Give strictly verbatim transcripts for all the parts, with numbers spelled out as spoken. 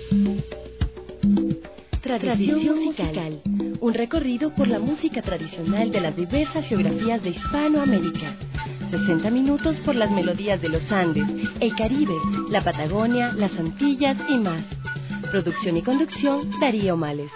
Tradición musical, un recorrido por la música tradicional de las diversas geografías de Hispanoamérica. sesenta minutos por las melodías de los Andes, el Caribe, la Patagonia, las Antillas y más. Producción y conducción, Darío Males.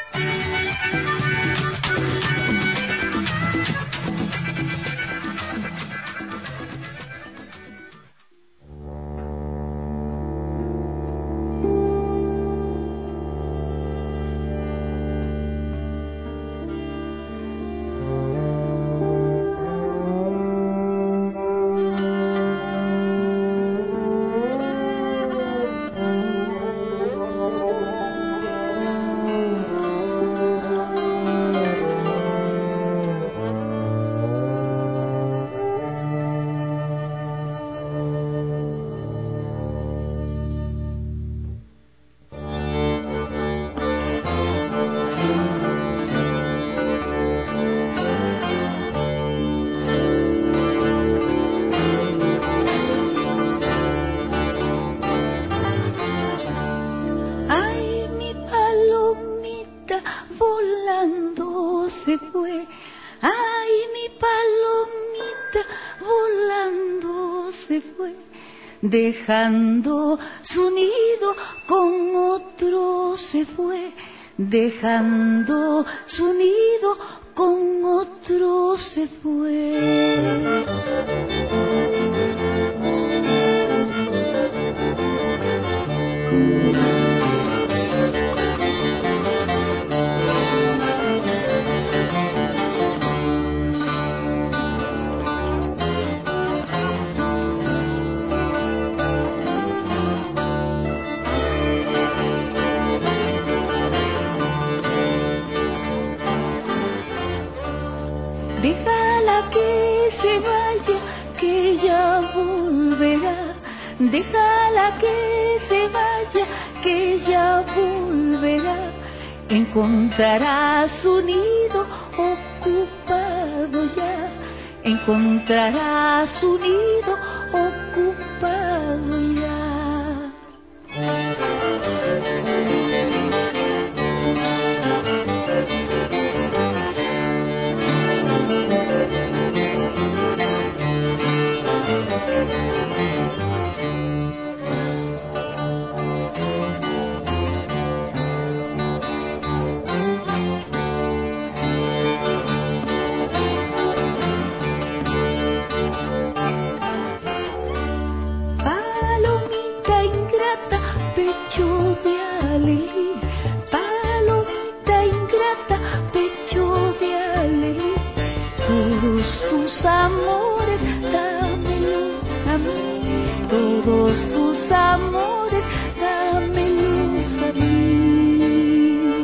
Dejando su nido con otro se fue, dejando su nido con otro se fue. Déjala que se vaya, que ya volverá. Déjala que se vaya, que ya volverá. Encontrará su nido ocupado ya. Encontrará su nido ocupado ya. Tus amores, dámelos a mí. Todos tus amores, dámelos a mí.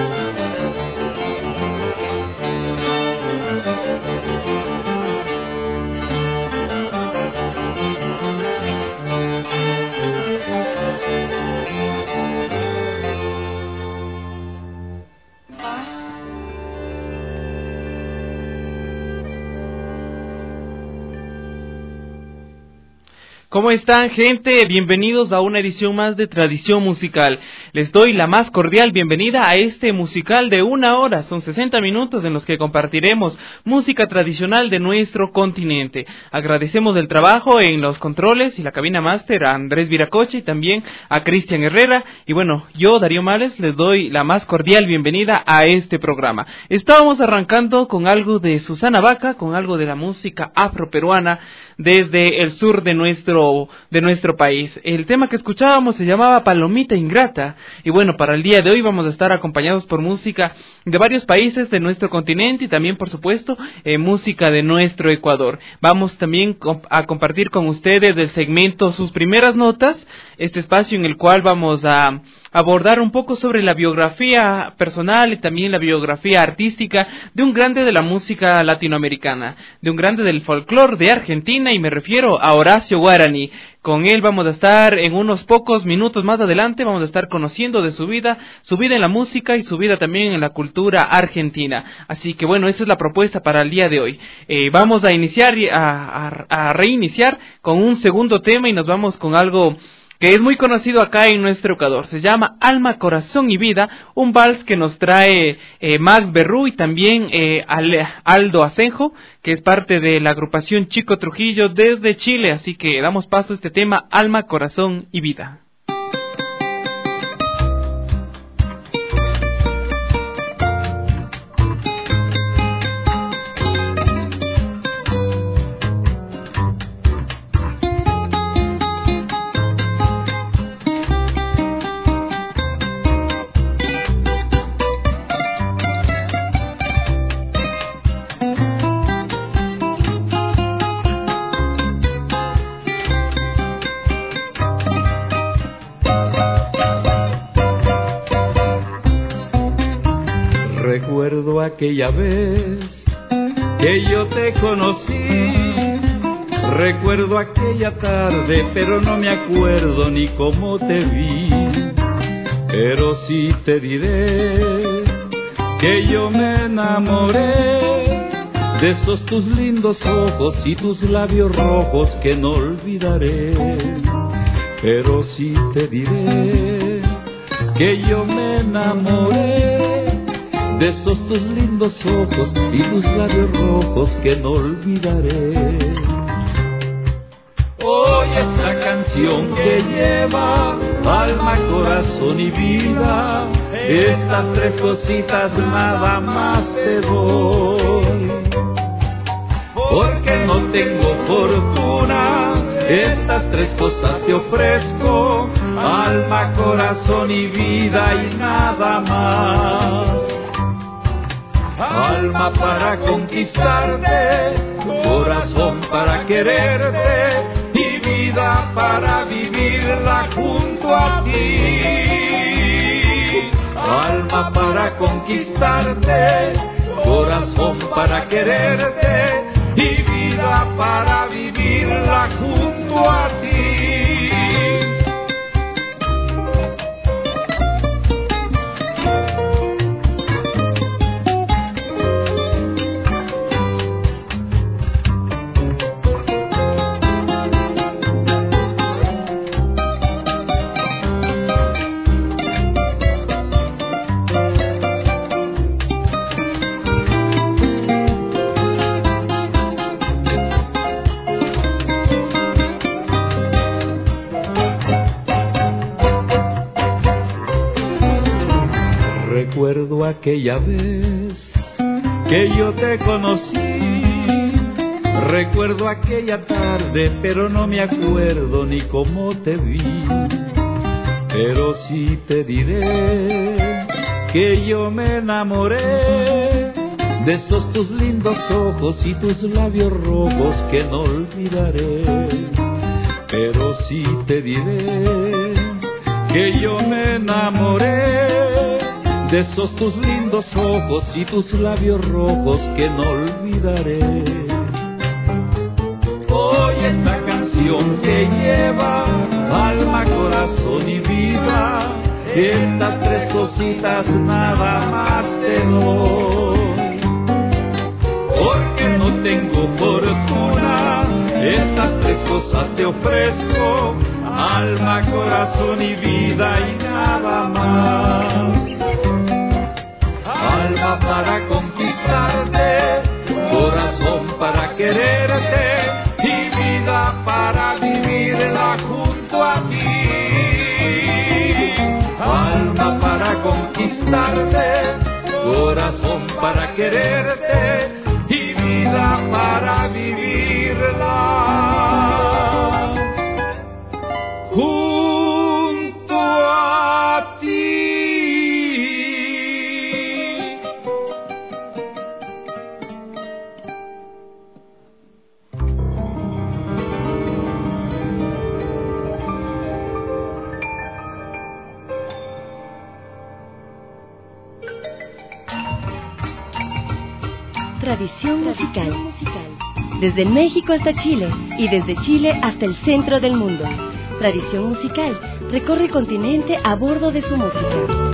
¿Cómo están, gente? Bienvenidos a una edición más de Tradición Musical. Les doy la más cordial bienvenida a este musical de una hora. Son sesenta minutos en los que compartiremos música tradicional de nuestro continente. Agradecemos el trabajo en los controles y la cabina máster a Andrés Viracocha y también a Cristian Herrera. Y bueno, yo, Darío Males, les doy la más cordial bienvenida a este programa. Estábamos arrancando con algo de Susana Baca, con algo de la música afroperuana desde el sur de nuestro de nuestro país. El tema que escuchábamos se llamaba Palomita Ingrata, y bueno, para el día de hoy vamos a estar acompañados por música de varios países de nuestro continente y también, por supuesto, eh, música de nuestro Ecuador. Vamos también a compartir con ustedes el segmento Sus Primeras Notas, este espacio en el cual vamos a abordar un poco sobre la biografía personal y también la biografía artística de un grande de la música latinoamericana, de un grande del folclore de Argentina, y me refiero a Horacio Guarany. Con él vamos a estar en unos pocos minutos más adelante, vamos a estar conociendo de su vida, su vida en la música y su vida también en la cultura argentina. Así que bueno, esa es la propuesta para el día de hoy. Eh, vamos a iniciar, a, a, a reiniciar con un segundo tema y nos vamos con algo que es muy conocido acá en nuestro Ecuador. Se llama Alma, Corazón y Vida, un vals que nos trae eh, Max Berrú y también eh, Aldo Asenjo, que es parte de la agrupación Chico Trujillo desde Chile. Así que damos paso a este tema, Alma, Corazón y Vida. Recuerdo aquella vez que yo te conocí, recuerdo aquella tarde, pero no me acuerdo ni cómo te vi. Pero sí te diré que yo me enamoré de esos tus lindos ojos y tus labios rojos que no olvidaré. Pero sí te diré que yo me enamoré de esos tus lindos ojos y tus labios rojos que no olvidaré. Oye esta canción que lleva alma, corazón y vida, estas tres cositas nada más te doy. Porque no tengo fortuna, estas tres cosas te ofrezco, alma, corazón y vida y nada más. Alma para conquistarte, corazón para quererte y vida para vivirla junto a ti. Alma para conquistarte, corazón para quererte y vida para vivirla junto a ti. Recuerdo aquella vez que yo te conocí, recuerdo aquella tarde, pero no me acuerdo ni cómo te vi. Pero sí te diré que yo me enamoré de esos tus lindos ojos y tus labios rojos que no olvidaré. Pero sí te diré que yo me enamoré de esos tus lindos ojos y tus labios rojos que no olvidaré. Oye esta canción que lleva alma, corazón y vida, estas tres cositas nada más te doy. Porque no tengo fortuna, estas tres cosas te ofrezco, alma, corazón y vida y nada más. Alma para conquistarte, corazón para quererte y vida para vivirla junto a ti. Alma para conquistarte, corazón para quererte y vida para vivirla junto a ti. Tradición musical. Desde México hasta Chile y desde Chile hasta el centro del mundo. Tradición musical recorre el continente a bordo de su música.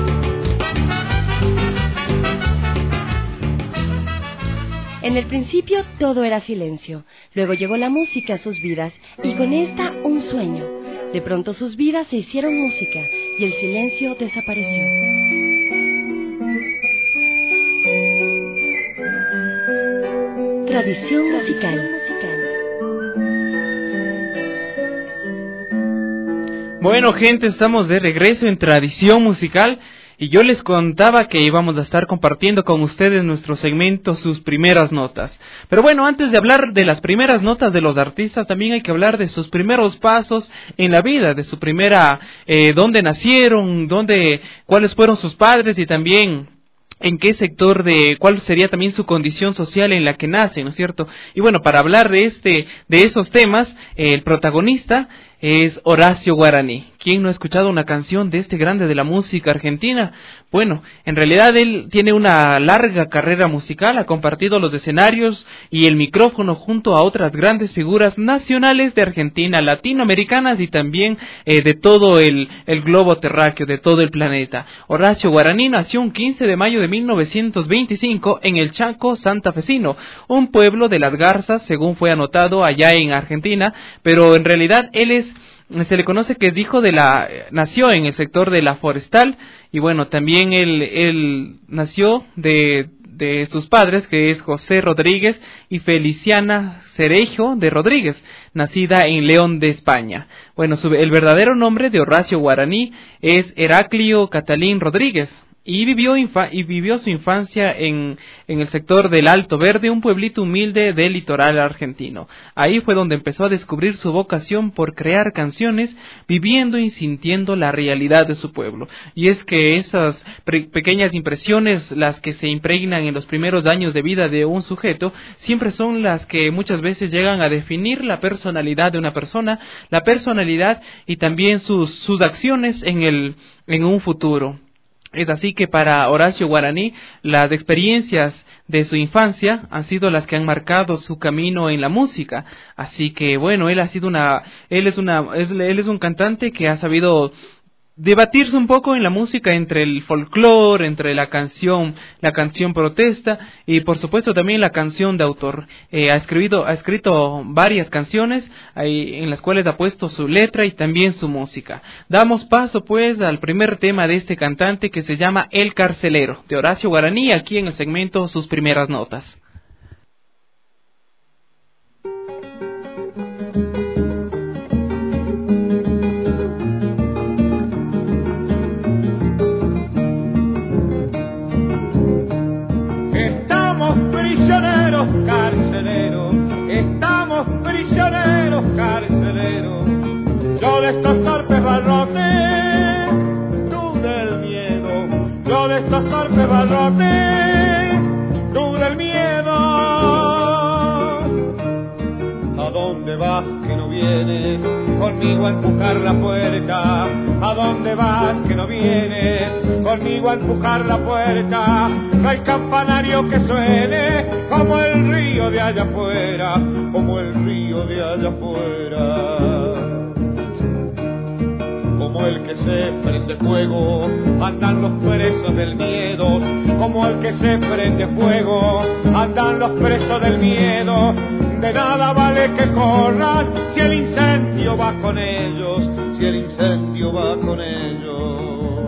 En el principio todo era silencio, luego llegó la música a sus vidas y con esta un sueño. De pronto sus vidas se hicieron música y el silencio desapareció. Tradición musical. Bueno, gente, estamos de regreso en Tradición Musical y yo les contaba que íbamos a estar compartiendo con ustedes nuestro segmento Sus Primeras Notas. Pero bueno, antes de hablar de las primeras notas de los artistas, también hay que hablar de sus primeros pasos en la vida, de su primera, eh, dónde nacieron, dónde, cuáles fueron sus padres y también en qué sector de, cuál sería también su condición social en la que nace, ¿no es cierto? Y bueno, para hablar de este, de esos temas, eh, el protagonista es Horacio Guaraní. ¿Quién no ha escuchado una canción de este grande de la música argentina? Bueno, en realidad él tiene una larga carrera musical, ha compartido los escenarios y el micrófono junto a otras grandes figuras nacionales de Argentina, latinoamericanas y también eh, de todo el, el globo terráqueo, de todo el planeta. Horacio Guaraní nació un quince de mayo de mil novecientos veinticinco en el Chaco santafesino, un pueblo de las Garzas, según fue anotado allá en Argentina, pero en realidad él es se le conoce que es hijo de la, nació en el sector de la Forestal, y bueno, también él, él nació de, de sus padres, que es José Rodríguez y Feliciana Cerejo de Rodríguez, nacida en León de España. Bueno, su, el verdadero nombre de Horacio Guaraní es Heraclio Catalín Rodríguez. Y vivió, infa- y vivió su infancia en, en el sector del Alto Verde, un pueblito humilde del litoral argentino. Ahí fue donde empezó a descubrir su vocación por crear canciones, viviendo y sintiendo la realidad de su pueblo. Y es que esas pre- pequeñas impresiones, las que se impregnan en los primeros años de vida de un sujeto, siempre son las que muchas veces llegan a definir la personalidad de una persona, la personalidad y también sus, sus acciones en el, en un futuro. Es así que para Horacio Guaraní, las experiencias de su infancia han sido las que han marcado su camino en la música. Así que bueno, él ha sido una, él es una, es, él es un cantante que ha sabido debatirse un poco en la música entre el folclore, entre la canción, la canción protesta y por supuesto también la canción de autor. Eh, ha escrito, ha escrito varias canciones ahí, en las cuales ha puesto su letra y también su música. Damos paso pues al primer tema de este cantante que se llama El Carcelero, de Horacio Guaraní, aquí en el segmento Sus Primeras Notas. Prisioneros carceleros, estamos prisioneros carceleros, yo de estos torpes barrotes, tú del miedo, yo de estos torpes barrotes, tú del miedo. ¿A dónde vas que no vienes conmigo a empujar la puerta? ¿A dónde vas que no vienes conmigo a empujar la puerta? No hay campanario que suene como el río de allá afuera, como el río de allá afuera. Como el que se prende fuego, andan los presos del miedo. Como el que se prende fuego, andan los presos del miedo. De nada vale que corran si el incendio va con ellos, si el incendio va con ellos.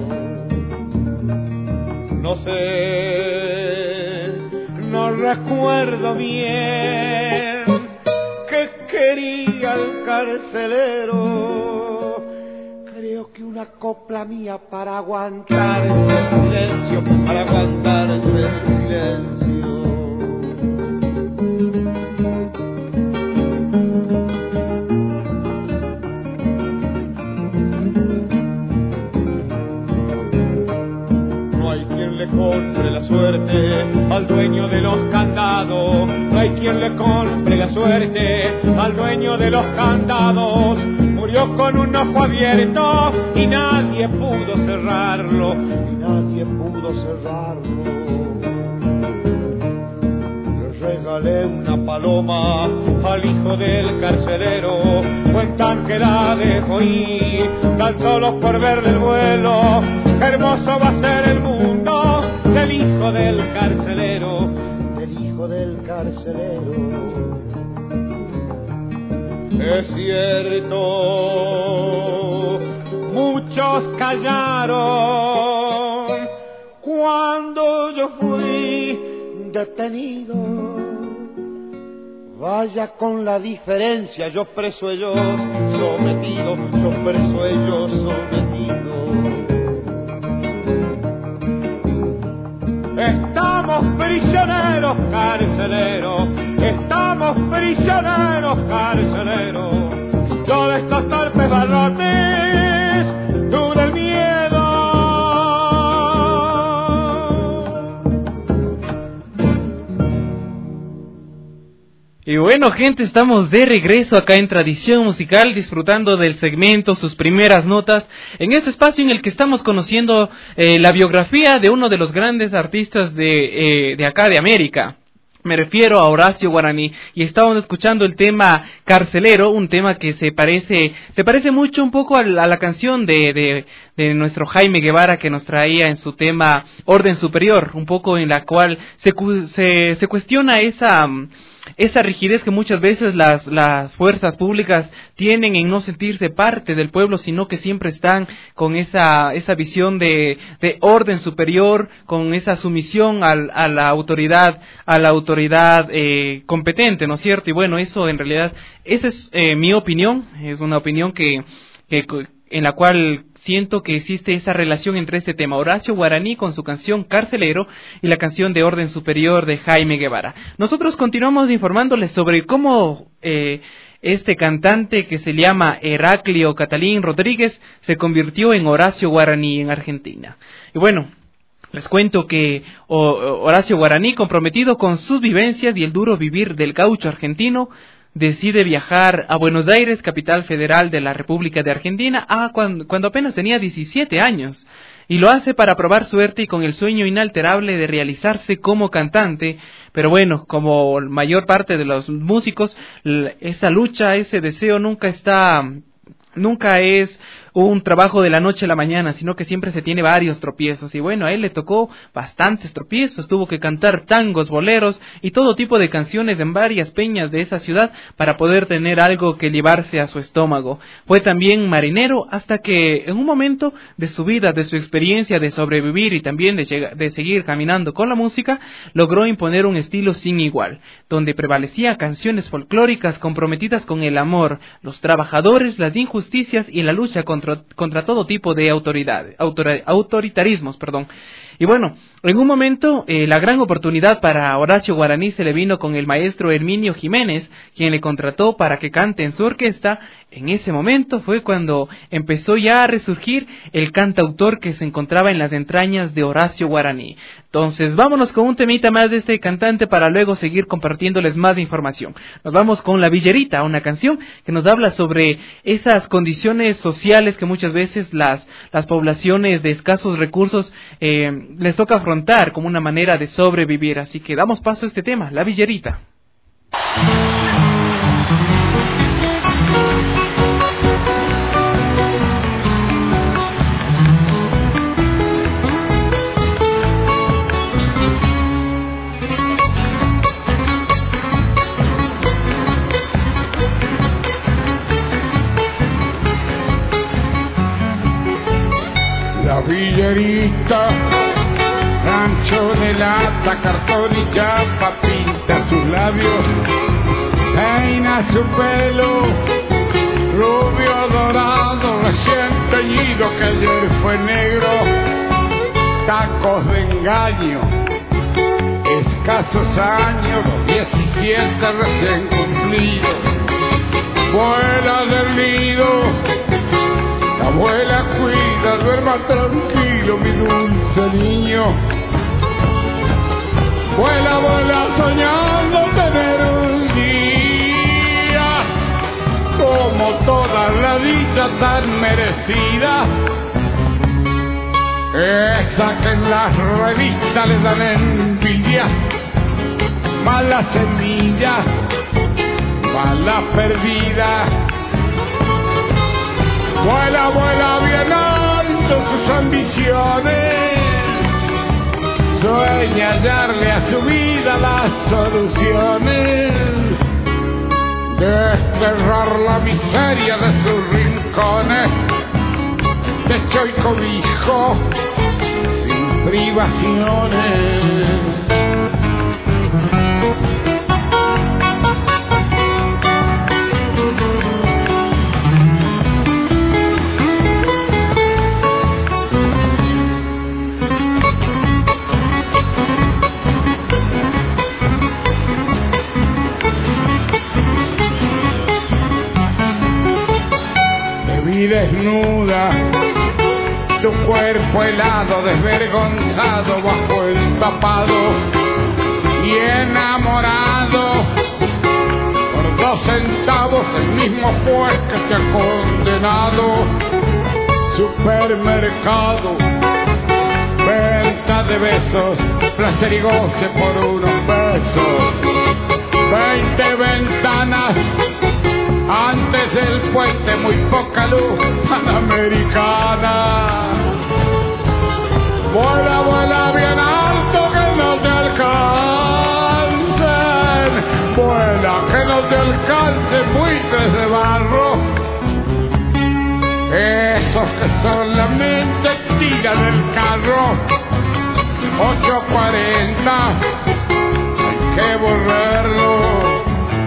No sé, no recuerdo bien qué quería el carcelero. Creo que una copla mía para aguantarse el silencio, para aguantarse el silencio. Compre la suerte al dueño de los candados, no hay quien le compre la suerte al dueño de los candados. Murió con un ojo abierto y nadie pudo cerrarlo, y nadie pudo cerrarlo. Le regalé una paloma al hijo del carcelero, cuentan que la dejó ir tan solo por verle el vuelo. Hermoso va a ser el mundo del hijo del carcelero, del hijo del carcelero. Es cierto detenido. Vaya con la diferencia, yo preso, ellos sometidos, yo preso, ellos sometidos. Estamos prisioneros, carceleros, estamos prisioneros, carceleros. Yo de estos torpes barrotes, tú del miedo. Y bueno, gente, estamos de regreso acá en Tradición Musical, disfrutando del segmento, sus primeras notas, en este espacio en el que estamos conociendo eh, la biografía de uno de los grandes artistas de, eh, de acá de América. Me refiero a Horacio Guaraní, y estábamos escuchando el tema Carcelero, un tema que se parece se parece mucho un poco a la, a la canción de, de, de nuestro Jaime Guevara, que nos traía en su tema Orden Superior, un poco en la cual se, se, se cuestiona esa... esa rigidez que muchas veces las, las fuerzas públicas tienen en no sentirse parte del pueblo, sino que siempre están con esa, esa visión de, de orden superior, con esa sumisión al, a la autoridad, a la autoridad eh, competente, ¿no es cierto? Y bueno, eso en realidad, esa es eh, mi opinión, es una opinión que, que en la cual siento que existe esa relación entre este tema, Horacio Guaraní con su canción Carcelero y la canción de Orden Superior de Jaime Guevara. Nosotros continuamos informándoles sobre cómo eh, este cantante que se llama Heraclio Catalín Rodríguez se convirtió en Horacio Guaraní en Argentina. Y bueno, les cuento que Horacio Guaraní, comprometido con sus vivencias y el duro vivir del gaucho argentino, decide viajar a Buenos Aires, capital federal de la República de Argentina, a cuando, cuando apenas tenía diecisiete años, y lo hace para probar suerte y con el sueño inalterable de realizarse como cantante. Pero bueno, como mayor parte de los músicos, esa lucha, ese deseo nunca está, nunca es un trabajo de la noche a la mañana, sino que siempre se tiene varios tropiezos. Y bueno, a él le tocó bastantes tropiezos, tuvo que cantar tangos, boleros y todo tipo de canciones en varias peñas de esa ciudad para poder tener algo que llevarse a su estómago. Fue también marinero hasta que en un momento de su vida, de su experiencia de sobrevivir y también de, llegar, de seguir caminando con la música, logró imponer un estilo sin igual, donde prevalecía canciones folclóricas comprometidas con el amor, los trabajadores, las injusticias y la lucha contra contra todo tipo de autoridad, autor, autoritarismos, perdón. Y bueno, en un momento eh, la gran oportunidad para Horacio Guaraní se le vino con el maestro Herminio Jiménez, quien le contrató para que cante en su orquesta. En ese momento fue cuando empezó ya a resurgir el cantautor que se encontraba en las entrañas de Horacio Guaraní. Entonces, vámonos con un temita más de este cantante para luego seguir compartiéndoles más información. Nos vamos con La Villerita, una canción que nos habla sobre esas condiciones sociales que muchas veces las, las poblaciones de escasos recursos eh, les toca afrontar como una manera de sobrevivir. Así que damos paso a este tema, La Villerita. La Villerita, rancho de lata, cartón y chapa, pinta sus labios, peina su pelo, rubio dorado, recién teñido que ayer fue negro, tacos de engaño, escasos años, los diecisiete recién cumplidos, vuela del nido. La abuela cuida, duerma tranquilo, mi dulce niño. Vuela, vuela soñando tener un día como toda la dicha tan merecida, esa que en las revistas le dan envidia, mala semilla, mala perdida. Vuela, vuela bien alto sus ambiciones, sueña hallarle a su vida las soluciones, desterrar la miseria de sus rincones, techo y cobijo sin privaciones. cuerpo helado, desvergonzado bajo el tapado y enamorado por dos centavos el mismo juez que te ha condenado. Supermercado, venta de besos, placer y goce por unos besos. Veinte ventanas antes del puente, muy poca luz panamericana. Vuela, vuela bien alto que no te alcancen. Vuela, que no te alcancen buitres de barro. Esos que solamente tiran el carro. Ocho cuarenta, hay que borrarlo.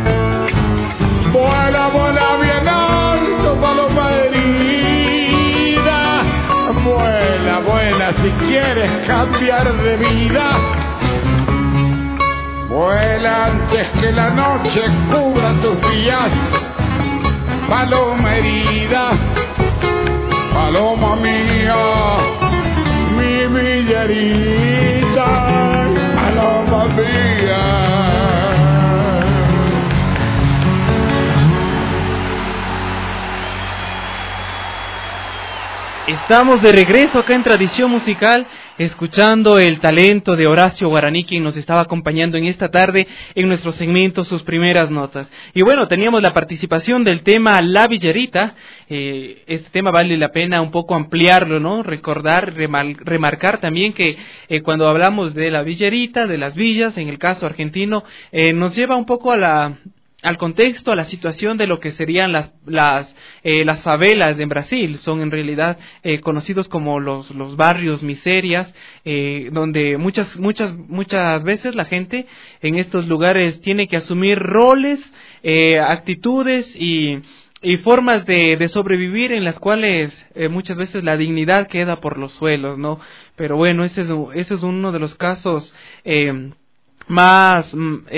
Vuela, vuela bien alto, paloma herida. Vuela, vuela si quieres cambiar de vida. Vuela antes que la noche cubra tus días. Paloma herida, paloma mía, mi villarita, paloma mía. Estamos de regreso acá en Tradición Musical, escuchando el talento de Horacio Guaraní, quien nos estaba acompañando en esta tarde en nuestro segmento Sus Primeras Notas. Y bueno, teníamos la participación del tema La Villarita. Eh, este tema vale la pena un poco ampliarlo, ¿no? Recordar, remar, remarcar también que eh, cuando hablamos de la villarita, de las villas, en el caso argentino, eh, nos lleva un poco a la... al contexto, a la situación de lo que serían las las eh, las favelas en Brasil. Son en realidad eh, conocidos como los los barrios miserias, eh, donde muchas muchas muchas veces la gente en estos lugares tiene que asumir roles, eh, actitudes y y formas de, de sobrevivir en las cuales eh, muchas veces la dignidad queda por los suelos, ¿no? Pero bueno, ese es ese es uno de los casos eh, más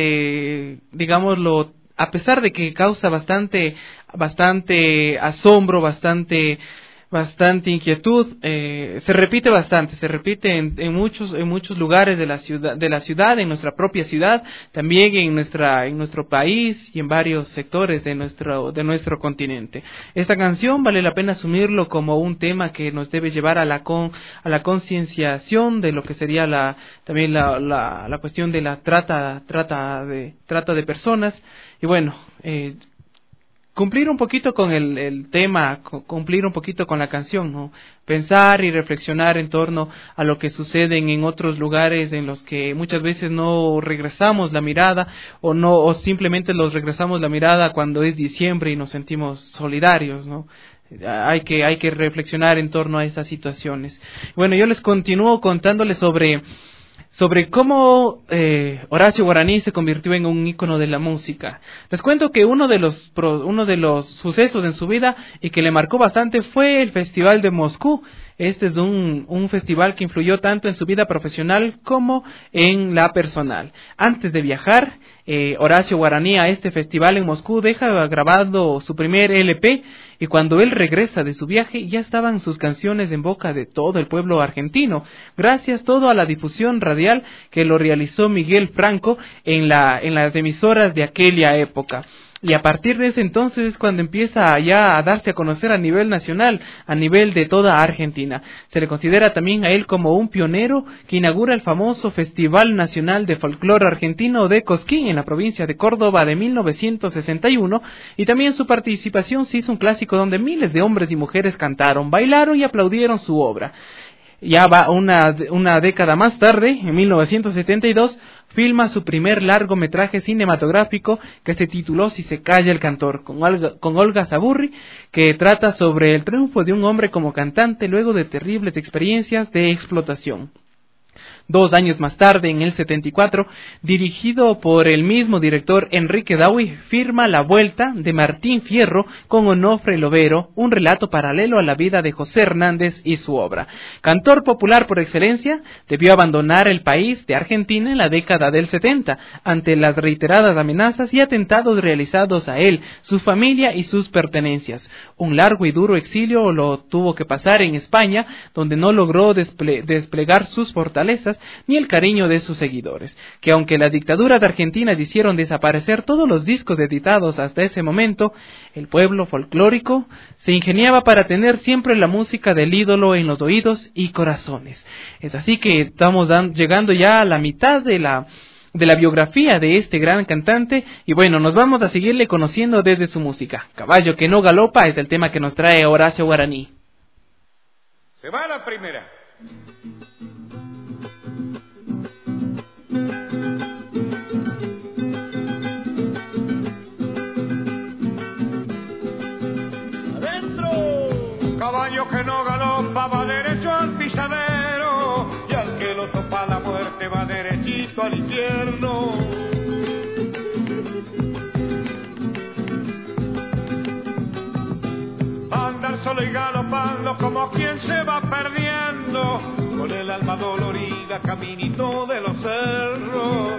eh, digámoslo, a pesar de que causa bastante, bastante asombro, bastante, bastante inquietud, eh, se repite bastante, se repite en, en muchos, en muchos lugares de la ciudad, de la ciudad, en nuestra propia ciudad, también en nuestra, en nuestro país y en varios sectores de nuestro, de nuestro continente. Esta canción vale la pena asumirlo como un tema que nos debe llevar a la con, a la concienciación de lo que sería la, también la, la, la cuestión de la trata, trata de, trata de personas. Y bueno, eh, cumplir un poquito con el, el tema, cumplir un poquito con la canción, ¿no? Pensar y reflexionar en torno a lo que sucede en otros lugares en los que muchas veces no regresamos la mirada o no o simplemente los regresamos la mirada cuando es diciembre y nos sentimos solidarios, ¿no? Hay que hay que reflexionar en torno a esas situaciones. Bueno, yo les continúo contándoles sobre sobre cómo eh, Horacio Guaraní se convirtió en un ícono de la música. Les cuento que uno de los pro, uno de los sucesos en su vida y que le marcó bastante fue el Festival de Moscú. Este es un, un festival que influyó tanto en su vida profesional como en la personal. Antes de viajar, eh, Horacio Guaraní a este festival en Moscú deja grabado su primer L P y cuando él regresa de su viaje ya estaban sus canciones en boca de todo el pueblo argentino, gracias todo a la difusión radial que lo realizó Miguel Franco en, la, en las emisoras de aquella época. Y a partir de ese entonces es cuando empieza ya a darse a conocer a nivel nacional, a nivel de toda Argentina. Se le considera también a él como un pionero que inaugura el famoso Festival Nacional de Folclore Argentino de Cosquín en la provincia de Córdoba de mil novecientos sesenta y uno, y también su participación se hizo un clásico donde miles de hombres y mujeres cantaron, bailaron y aplaudieron su obra. Ya va una, una década más tarde, en mil novecientos setenta y dos, filma su primer largometraje cinematográfico que se tituló Si se calla el cantor, con Olga, con Olga Zaburri, que trata sobre el triunfo de un hombre como cantante luego de terribles experiencias de explotación. Dos años más tarde, en el setenta y cuatro, dirigido por el mismo director Enrique Dawi, firma La Vuelta de Martín Fierro con Onofre Lovero, un relato paralelo a la vida de José Hernández y su obra. Cantor popular por excelencia, debió abandonar el país de Argentina en la década del setenta, ante las reiteradas amenazas y atentados realizados a él, su familia y sus pertenencias. Un largo y duro exilio lo tuvo que pasar en España, donde no logró desple- desplegar sus fortalezas ni el cariño de sus seguidores, que aunque las dictaduras argentinas hicieron desaparecer todos los discos editados hasta ese momento, el pueblo folclórico se ingeniaba para tener siempre la música del ídolo en los oídos y corazones. Es así que estamos dan- llegando ya a la mitad de la de la biografía de este gran cantante, y bueno, nos vamos a seguirle conociendo desde su música. Caballo que no galopa es el tema que nos trae Horacio Guaraní. Se va la primera. Caballo que no galopa va derecho al pisadero, y al que lo topa la muerte va derechito al infierno. Andar solo y galopando como quien se va perdiendo, con el alma dolorida caminito de los cerros.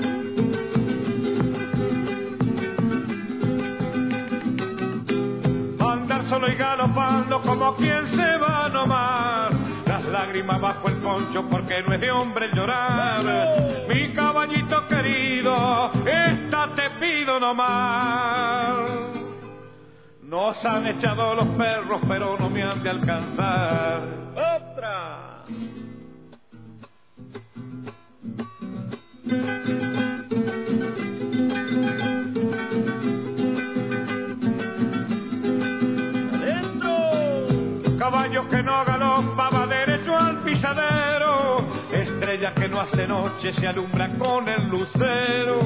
Solo y galopando como quien se va nomás, las lágrimas bajo el poncho porque no es de hombre llorar. Mi caballito querido, esta te pido nomás. Nos han echado los perros pero no me han de alcanzar. ¡Otra! Caballo que no galopa va derecho al pisadero, estrella que no hace noche se alumbra con el lucero.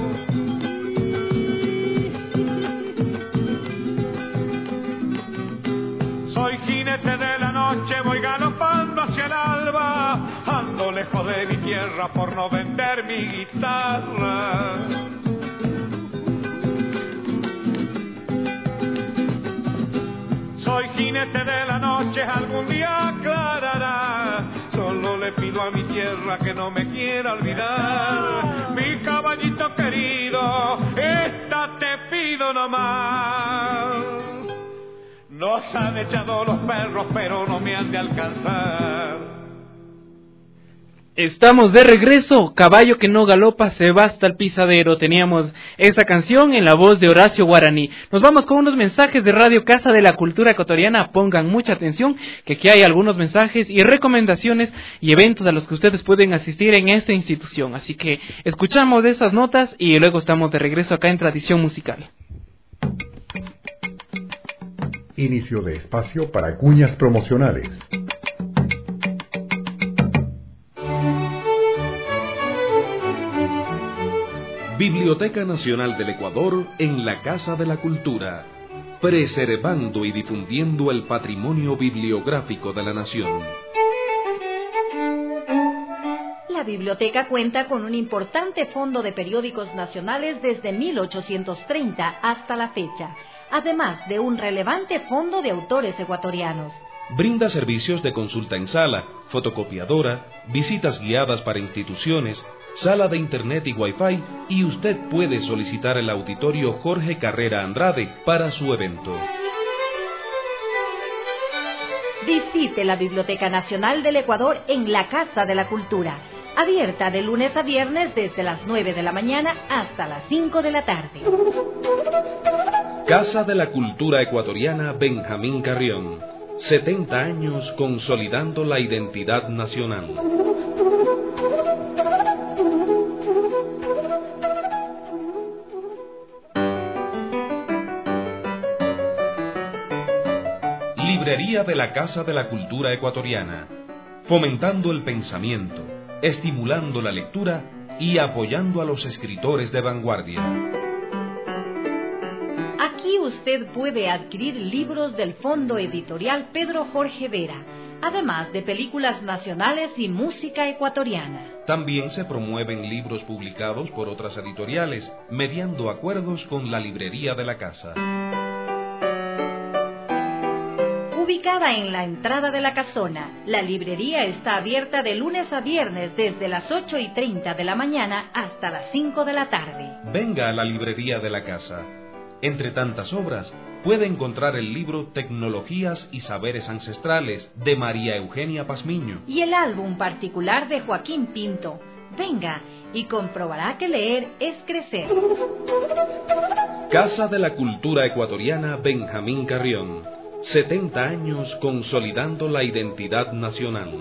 Soy jinete de la noche, voy galopando hacia el alba, ando lejos de mi tierra por no vender mi guitarra. Soy jinete de la noche, algún día aclarará. Solo le pido a mi tierra que no me quiera olvidar. Mi caballito querido, esta te pido nomás. Nos han echado los perros, pero no me han de alcanzar. Estamos de regreso, caballo que no galopa se va hasta el pisadero. Teníamos esa canción en la voz de Horacio Guaraní. Nos vamos con unos mensajes de Radio Casa de la Cultura Ecuatoriana. Pongan mucha atención, que aquí hay algunos mensajes y recomendaciones y eventos a los que ustedes pueden asistir en esta institución. Así que escuchamos esas notas y luego estamos de regreso acá en Tradición Musical. Inicio de espacio para cuñas promocionales. Biblioteca Nacional del Ecuador en la Casa de la Cultura, preservando y difundiendo el patrimonio bibliográfico de la nación. La biblioteca cuenta con un importante fondo de periódicos nacionales desde mil ochocientos treinta hasta la fecha, además de un relevante fondo de autores ecuatorianos. Brinda servicios de consulta en sala, fotocopiadora, visitas guiadas para instituciones, sala de internet y wifi, y usted puede solicitar el auditorio Jorge Carrera Andrade para su evento. Visite la Biblioteca Nacional del Ecuador en la Casa de la Cultura, abierta de lunes a viernes desde las nueve de la mañana hasta las cinco de la tarde. Casa de la Cultura Ecuatoriana Benjamín Carrión, setenta años consolidando la identidad nacional. Librería de la Casa de la Cultura Ecuatoriana, fomentando el pensamiento, estimulando la lectura y apoyando a los escritores de vanguardia. Aquí usted puede adquirir libros del Fondo Editorial Pedro Jorge Vera, además de películas nacionales y música ecuatoriana. También se promueven libros publicados por otras editoriales, mediando acuerdos con la librería de la casa. Ubicada en la entrada de la casona, la librería está abierta de lunes a viernes desde las ocho y treinta de la mañana hasta las cinco de la tarde. Venga a la librería de la casa. Entre tantas obras, puede encontrar el libro Tecnologías y Saberes Ancestrales de María Eugenia Pazmiño y el álbum particular de Joaquín Pinto. Venga y comprobará que leer es crecer. Casa de la Cultura Ecuatoriana Benjamín Carrión. setenta años consolidando la identidad nacional.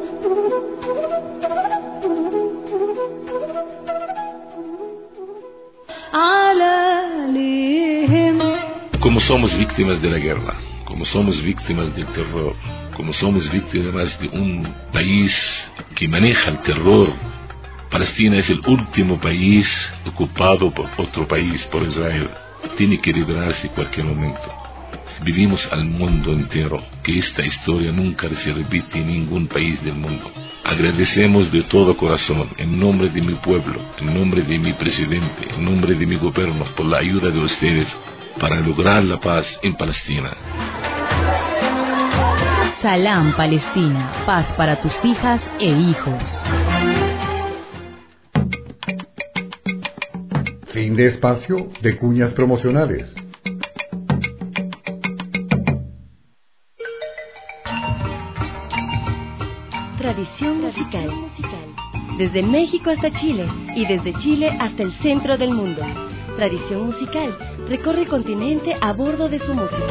Como somos víctimas de la guerra, como somos víctimas del terror, como somos víctimas de un país que maneja el terror, Palestina es el último país ocupado por otro país, por Israel. Tiene que liberarse en cualquier momento. Vivimos al mundo entero, que esta historia nunca se repite en ningún país del mundo. Agradecemos de todo corazón, en nombre de mi pueblo, en nombre de mi presidente, en nombre de mi gobierno, por la ayuda de ustedes para lograr la paz en Palestina. Salam Palestina, paz para tus hijas e hijos. Fin de espacio de cuñas promocionales. Tradición musical. Desde México hasta Chile y desde Chile hasta el centro del mundo. Tradición musical recorre el continente a bordo de su música.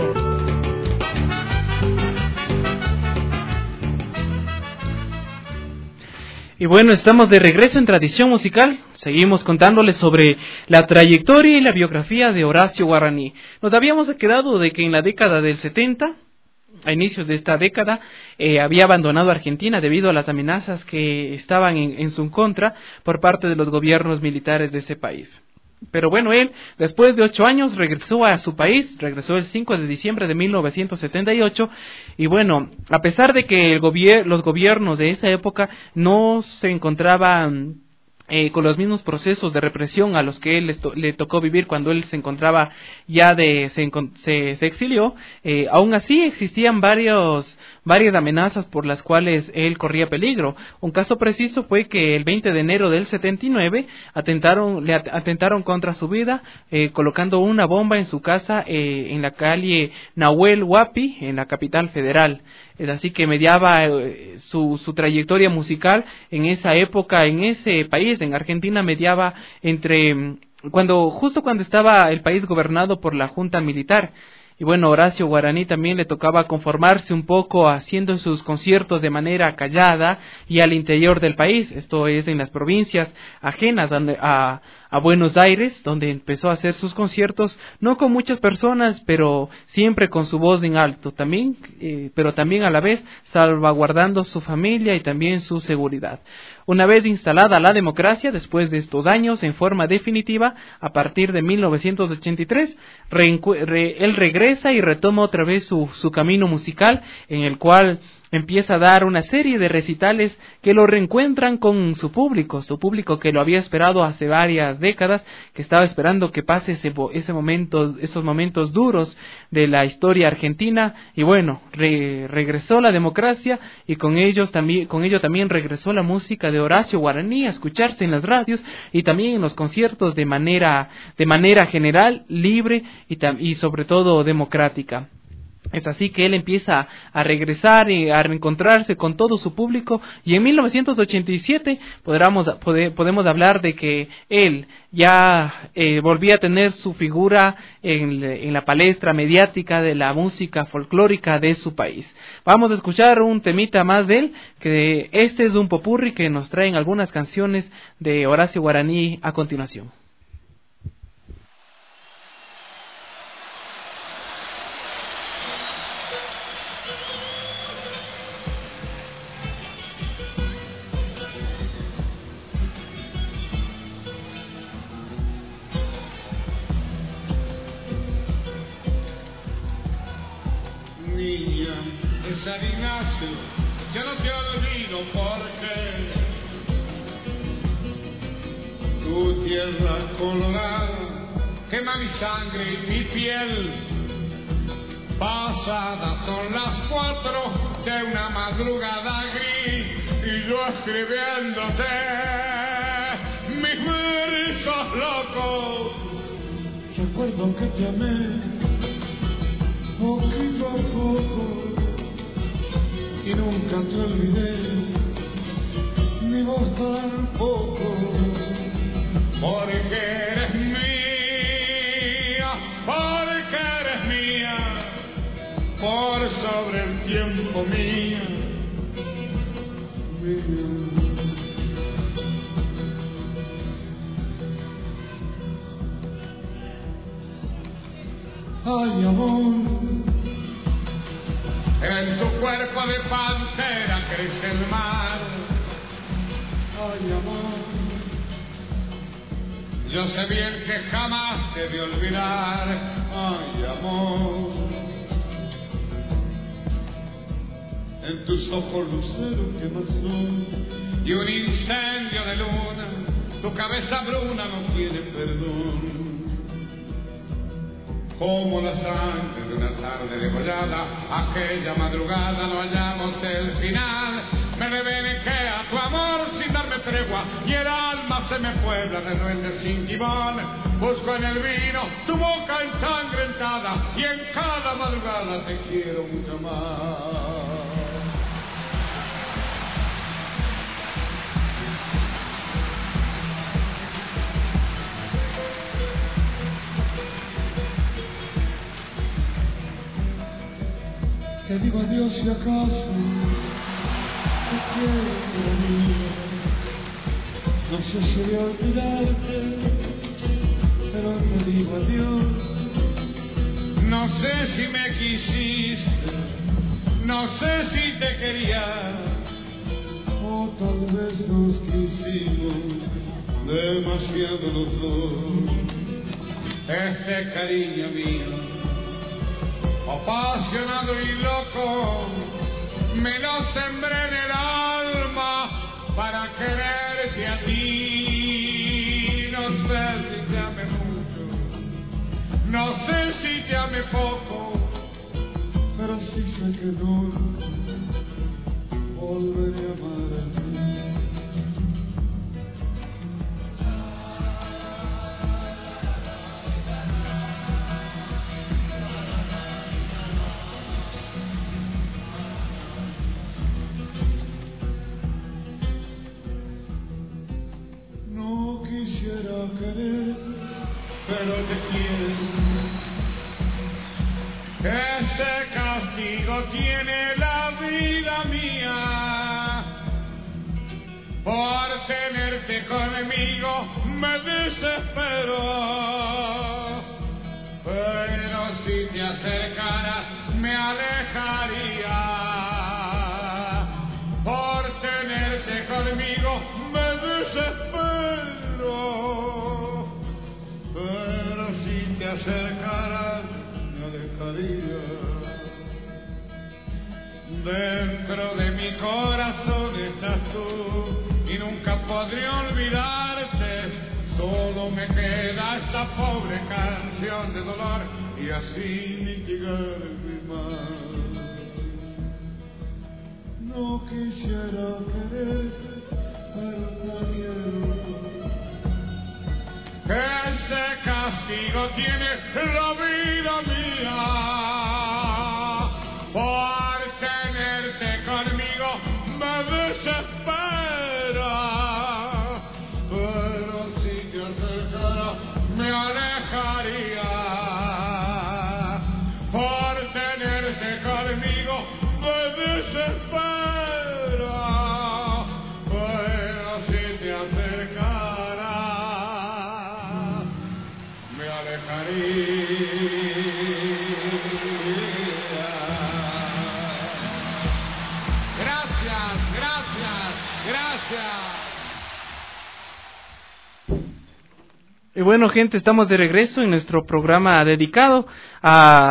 Y bueno, estamos de regreso en Tradición Musical. Seguimos contándoles sobre la trayectoria y la biografía de Horacio Guaraní. Nos habíamos quedado de que en la década del setenta, a inicios de esta década, eh, había abandonado Argentina debido a las amenazas que estaban en, en su contra por parte de los gobiernos militares de ese país. Pero bueno, él, después de ocho años, regresó a su país, regresó el cinco de diciembre de mil novecientos setenta y ocho, y bueno, a pesar de que el gobier- los gobiernos de esa época no se encontraban Eh, con los mismos procesos de represión a los que él to- le tocó vivir cuando él se encontraba ya de se, encon- se, se exilió, eh, aún así existían varios varias amenazas por las cuales él corría peligro. Un caso preciso fue que el veinte de enero del setenta y nueve atentaron le at- atentaron contra su vida, eh, colocando una bomba en su casa eh, en la calle Nahuel Huapi, en la capital federal. Es así que mediaba eh, su, su trayectoria musical en esa época, en ese país, en Argentina, mediaba entre, cuando justo cuando estaba el país gobernado por la junta militar. Y bueno, Horacio Guaraní también le tocaba conformarse un poco haciendo sus conciertos de manera callada y al interior del país, esto es en las provincias ajenas a, a, a Buenos Aires, donde empezó a hacer sus conciertos, no con muchas personas, pero siempre con su voz en alto, también, eh, pero también a la vez salvaguardando su familia y también su seguridad. Una vez instalada la democracia, después de estos años, en forma definitiva, a partir de mil novecientos ochenta y tres, reencu- re- él regresa y retoma otra vez su, su camino musical, en el cual empieza a dar una serie de recitales que lo reencuentran con su público, su público que lo había esperado hace varias décadas, que estaba esperando que pase ese, ese momento, esos momentos duros de la historia argentina, y bueno, re, regresó la democracia y con ellos también, con ello también regresó la música de Horacio Guaraní a escucharse en las radios y también en los conciertos de manera, de manera general, libre y, tam, y sobre todo democrática. Es así que él empieza a regresar y a reencontrarse con todo su público, y en mil novecientos ochenta y siete podamos, pode, podemos hablar de que él ya eh, volvía a tener su figura en, en la palestra mediática de la música folclórica de su país. Vamos a escuchar un temita más de él, que este es un popurrí que nos traen algunas canciones de Horacio Guaraní a continuación. Niña, San Ignacio, yo no te olvido porque tu tierra colorada quema mi sangre y mi piel. Pasadas son las cuatro de una madrugada gris y yo escribiéndote mis versos locos. Recuerdo que te amé poquito a poco y nunca te olvidé, ni vos tampoco, porque eres mía, porque eres mía, por sobre el tiempo mía, mía. Ay, amor, en tu cuerpo de pantera crece el mar. Ay, amor, yo sé bien que jamás te de olvidar. Ay, amor, en tus ojos lucero quemazón y un incendio de luna, tu cabeza bruna no tiene perdón. Como la sangre de una tarde degollada, aquella madrugada no hallamos el final. Me rebenequea tu amor sin darme tregua y el alma se me puebla de duendes sin timón. Busco en el vino tu boca ensangrentada y en cada madrugada te quiero mucho más. Te digo adiós si acaso te quiero todavía. No sé si voy a olvidarte, pero te digo adiós. No sé si me quisiste, no sé si te quería, o tal vez nos quisimos demasiado los dos. Este cariño mío, apasionado y loco, me lo sembré en el alma para quererte a ti. No sé si te amé mucho, no sé si te amé poco, pero sí sé que no volveré a amar a ti. Quisiera querer, pero te quiero. Ese castigo tiene la vida mía. Por tenerte conmigo me desespero. Pero si te acercaras me alejaría. Por tenerte conmigo me desespero. Pero si te acercaras me alejaría. Dentro de mi corazón estás tú y nunca podré olvidarte. Solo me queda esta pobre canción de dolor y así mitigar mi mal. No quisiera quererte, pero te quiero. Ese castigo tiene la vida mía. Por tenerte conmigo me desespera. Pero si te acercara me alejaría. Por tenerte conmigo me desespera. Pero si te acercara me alejaría. Gracias, gracias, gracias. Y bueno, gente, estamos de regreso en nuestro programa dedicado a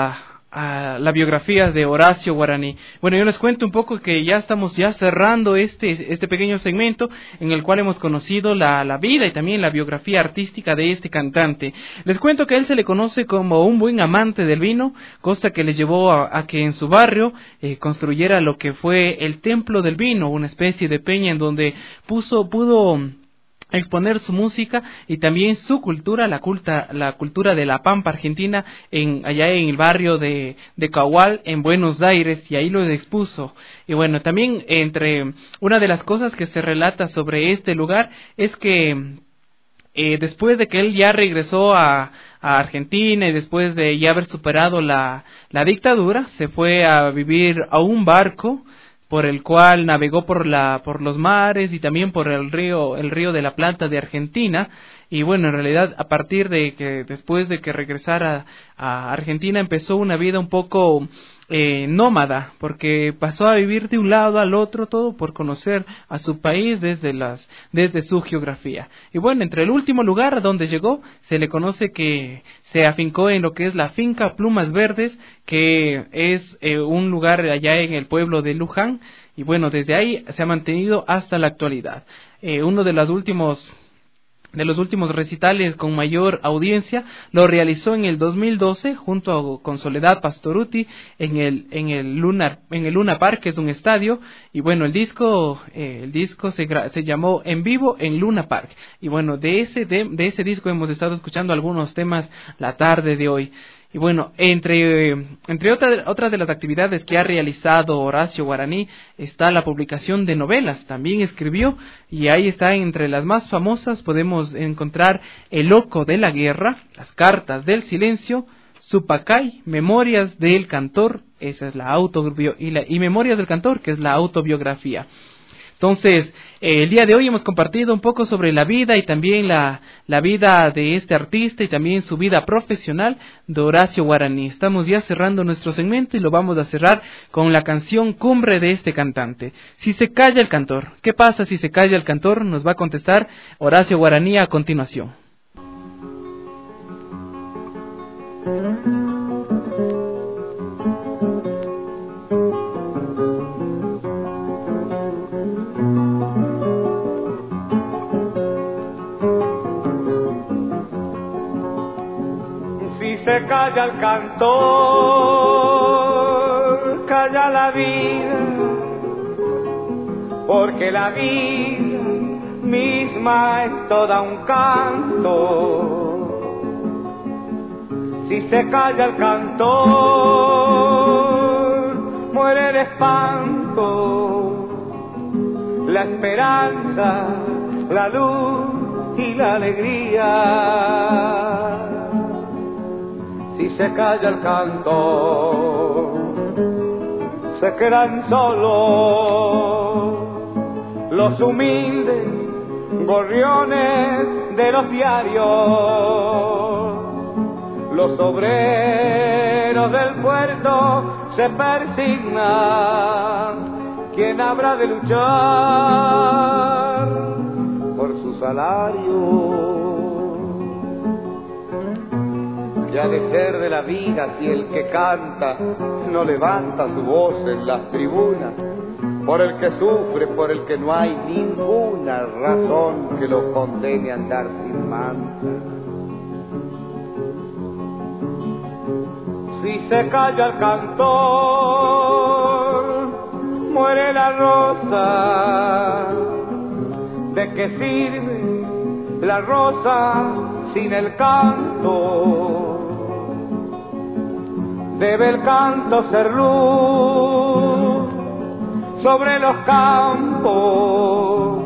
a la biografía de Horacio Guaraní. Bueno, yo les cuento un poco que ya estamos ya cerrando este este pequeño segmento en el cual hemos conocido la, la vida y también la biografía artística de este cantante. Les cuento que a él se le conoce como un buen amante del vino, cosa que le llevó a, a que en su barrio eh, construyera lo que fue el Templo del Vino, una especie de peña en donde puso pudo exponer su música y también su cultura, la culta, la cultura de la Pampa Argentina, en allá en el barrio de, de Cahual, en Buenos Aires, y ahí lo expuso. Y bueno, también entre una de las cosas que se relata sobre este lugar es que eh, después de que él ya regresó a, a Argentina y después de ya haber superado la, la dictadura, se fue a vivir a un barco por el cual navegó por la por los mares y también por el río el río de la Plata de Argentina. Y bueno, en realidad a partir de que después de que regresara a Argentina empezó una vida un poco eh, nómada, porque pasó a vivir de un lado al otro, todo por conocer a su país desde las desde su geografía. Y bueno, entre el último lugar a donde llegó se le conoce que se afincó en lo que es la finca Plumas Verdes, que es eh, un lugar allá en el pueblo de Luján, y bueno, desde ahí se ha mantenido hasta la actualidad. Eh, uno de los últimos de los últimos recitales con mayor audiencia lo realizó en el dos mil doce junto a, con Soledad Pastorutti en el en el Luna en el Luna Park, que es un estadio. Y bueno, el disco eh, el disco se se llamó En Vivo en Luna Park. Y bueno, de ese de, de ese disco hemos estado escuchando algunos temas la tarde de hoy. Y bueno, entre entre otra, otras de las actividades que ha realizado Horacio Guaraní está la publicación de novelas. También escribió, y ahí está entre las más famosas podemos encontrar El Loco de la Guerra, Las Cartas del Silencio, Supacay, Memorias del Cantor, esa es la autobio y, la, y Memorias del Cantor, que es la autobiografía. Entonces, eh, el día de hoy hemos compartido un poco sobre la vida y también la, la vida de este artista y también su vida profesional de Horacio Guaraní. Estamos ya cerrando nuestro segmento y lo vamos a cerrar con la canción Cumbre de este cantante. Si se calla el cantor, ¿qué pasa si se calla el cantor? Nos va a contestar Horacio Guaraní a continuación. Se calla el cantor, calla la vida, porque la vida misma es toda un canto. Si se calla el cantor, muere el espanto, la esperanza, la luz y la alegría. Si se calla el canto, se quedan solos los humildes gorriones de los diarios, los obreros del puerto se persignan. ¿Quién habrá de luchar por su salario? Ya de ser de la vida si el que canta no levanta su voz en las tribunas, por el que sufre, por el que no hay ninguna razón que lo condene a andar sin manta. Si se calla el cantor, muere la rosa. ¿De qué sirve la rosa sin el canto? Debe el canto ser luz sobre los campos,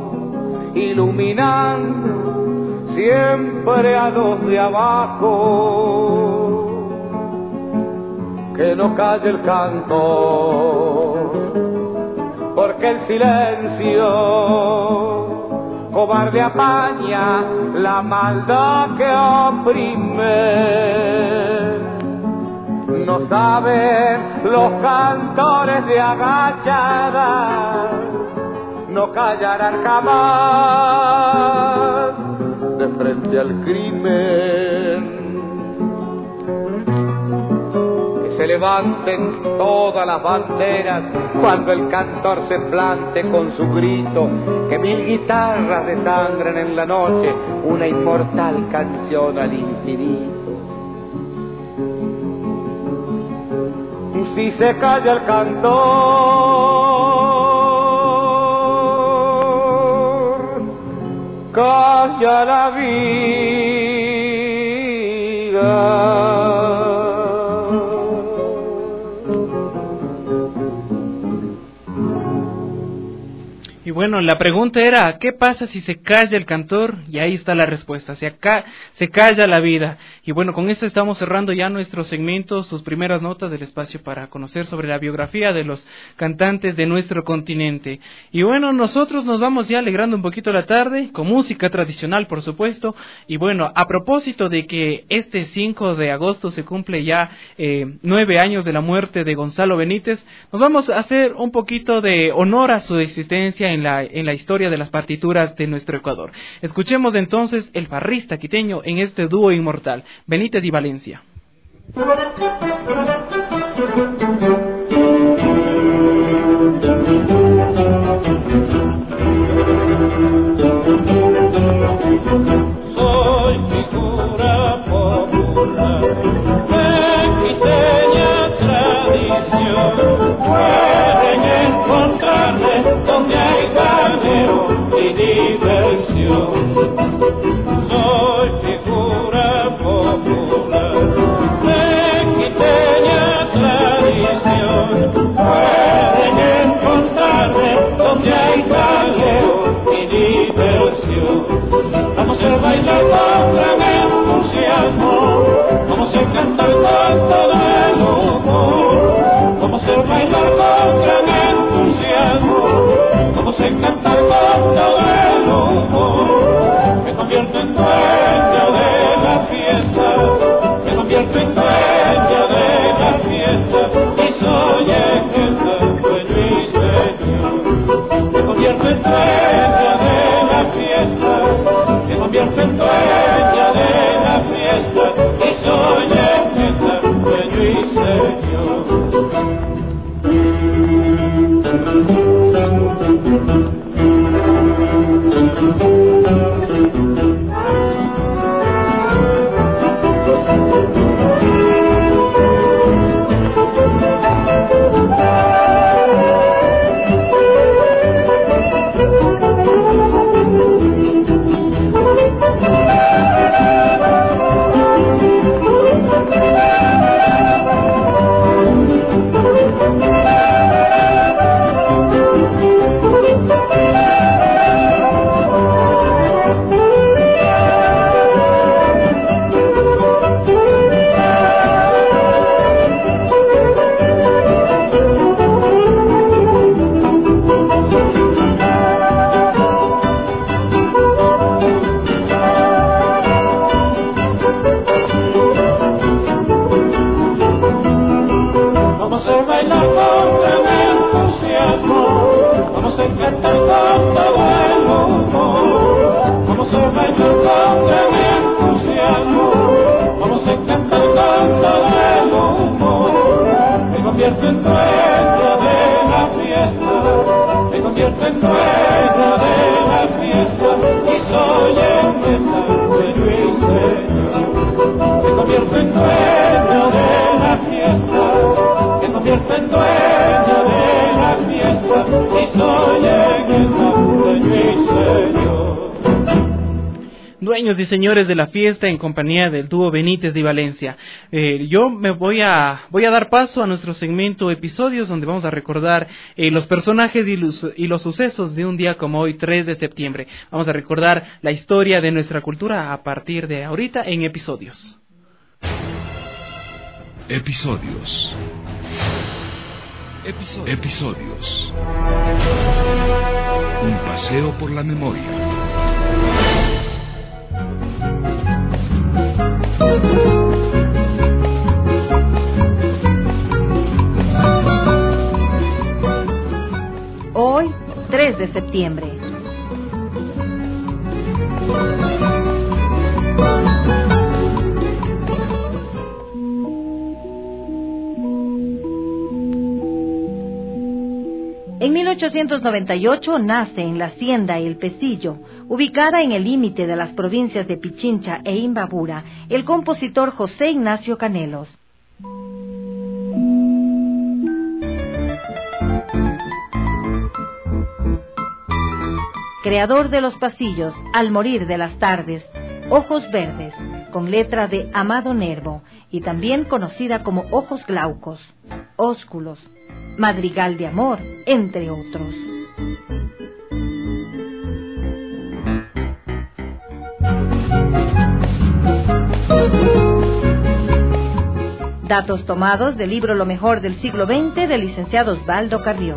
iluminando siempre a los de abajo. Que no calle el canto, porque el silencio cobarde apaña la maldad que oprime. No saben los cantores de agachada, no callarán jamás de frente al crimen. Que se levanten todas las banderas cuando el cantor se plante con su grito, que mil guitarras desangren en la noche una inmortal canción al infinito. Si se calla el cantor, calla la vida. Y bueno, la pregunta era, ¿qué pasa si se calla el cantor? Y ahí está la respuesta, se, acá, se calla la vida. Y bueno, con esto estamos cerrando ya nuestro segmento, sus primeras notas del espacio para conocer sobre la biografía de los cantantes de nuestro continente. Y bueno, nosotros nos vamos ya alegrando un poquito la tarde, con música tradicional, por supuesto. Y bueno, a propósito de que este cinco de agosto se cumple ya eh, nueve años de la muerte de Gonzalo Benítez, nos vamos a hacer un poquito de honor a su existencia en la, en la historia de las partituras de nuestro Ecuador. Escuchemos entonces el farrista quiteño en este dúo inmortal, Benítez y Valencia. Soy figura popular de quiteña tradición, pueden encontrarme donde hay jaleo y diversión. Soy figura popular de quiteña tradición, pueden encontrarme donde hay jaleo y diversión. Vamos a bailar con gran entusiasmo, vamos a cantar con todo el humor. Vamos a bailar con gran entusiasmo, vamos a cantar con todo el humor. Me convierto en dueña de la fiesta, me convierto en dueña de la fiesta, y soy en esta dueño y señor. Me convierto en dueña de la fiesta, me convierto en dueña de la fiesta, y soy en esta dueño y señor. Dueños y señores de la fiesta en compañía del dúo Benítez y Valencia. Eh, yo me voy a voy a dar paso a nuestro segmento episodios donde vamos a recordar eh, los personajes y los, y los sucesos de un día como hoy, tres de septiembre. Vamos a recordar la historia de nuestra cultura a partir de ahorita en episodios. Episodios. Episodios. Episodios. Un paseo por la memoria. Hoy, tres de septiembre. ochocientos noventa y ocho nace en la hacienda El Pesillo, ubicada en el límite de las provincias de Pichincha e Imbabura, el compositor José Ignacio Canelos. Creador de los pasillos, Al morir de las tardes, Ojos verdes, con letra de Amado Nervo, y también conocida como Ojos glaucos, Ósculos, Madrigal de amor, entre otros. Datos tomados del libro Lo mejor del siglo veinte del licenciado Osvaldo Carrión.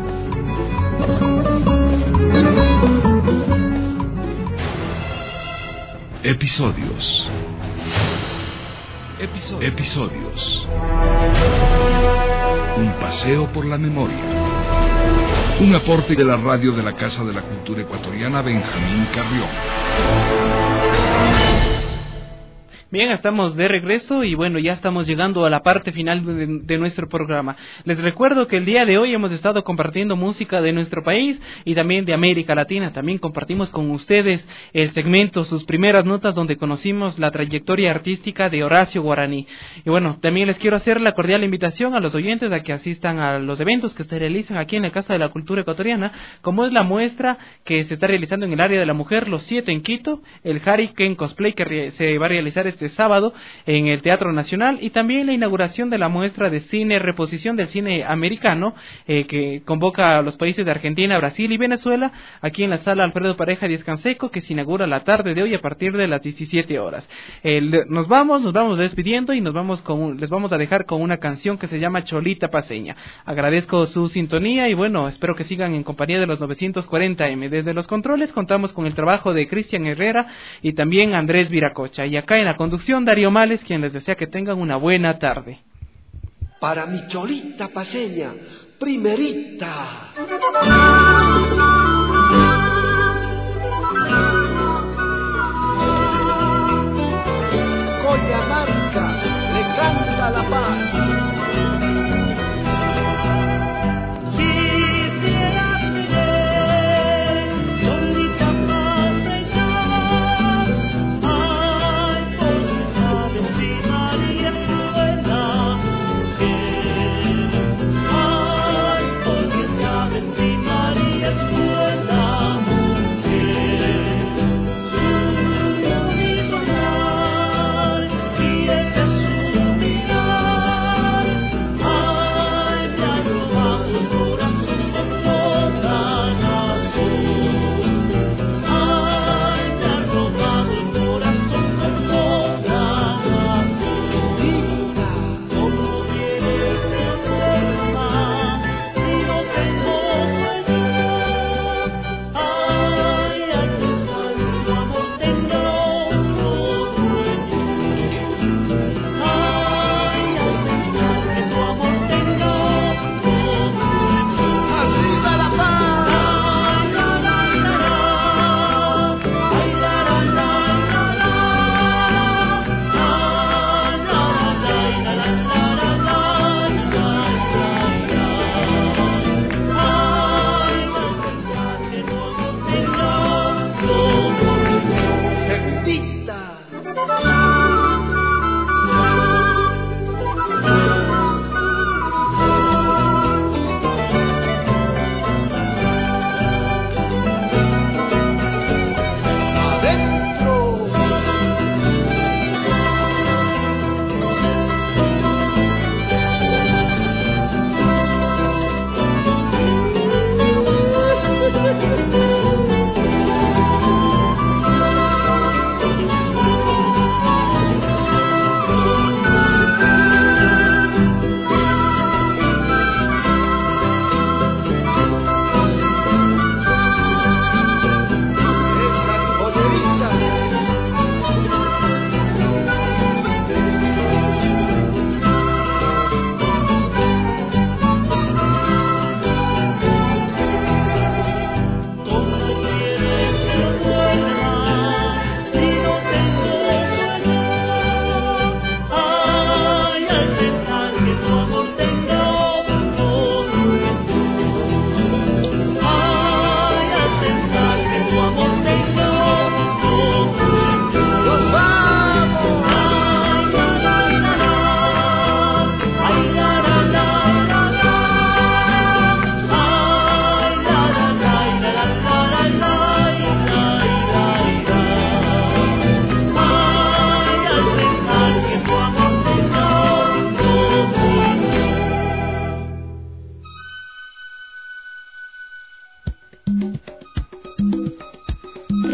Episodios. Episodios. Episodios. Un paseo por la memoria. Un aporte de la radio de la Casa de la Cultura Ecuatoriana Benjamín Carrión. Bien, estamos de regreso y bueno, ya estamos llegando a la parte final de, de nuestro programa. Les recuerdo que el día de hoy hemos estado compartiendo música de nuestro país y también de América Latina. También compartimos con ustedes el segmento, sus primeras notas, donde conocimos la trayectoria artística de Horacio Guaraní. Y bueno, también les quiero hacer la cordial invitación a los oyentes a que asistan a los eventos que se realizan aquí en la Casa de la Cultura Ecuatoriana, como es la muestra que se está realizando en el área de la mujer, Los Siete en Quito, el Hurricane Cosplay que se va a realizar este sábado en el Teatro Nacional, y también la inauguración de la muestra de cine reposición del cine americano eh, que convoca a los países de Argentina, Brasil y Venezuela aquí en la sala Alfredo Pareja Díez Canseco, que se inaugura la tarde de hoy a partir de las diecisiete horas. Eh, nos vamos, nos vamos despidiendo y nos vamos con, les vamos a dejar con una canción que se llama Cholita Paseña. Agradezco su sintonía y bueno, espero que sigan en compañía de los novecientos cuarenta eme. Desde los controles contamos con el trabajo de Cristian Herrera y también Andrés Viracocha, y acá en la conducción Darío Males, quien les desea que tengan una buena tarde. Para mi Cholita Paseña, primerita. Coyamanca le canta la paz. María,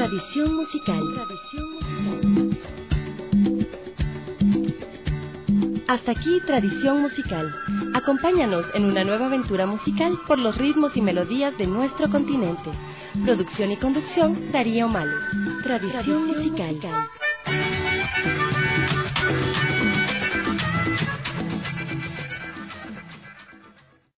Tradición musical. Hasta aquí Tradición musical. Acompáñanos en una nueva aventura musical por los ritmos y melodías de nuestro continente. Producción y conducción, Darío Males. Tradición musical.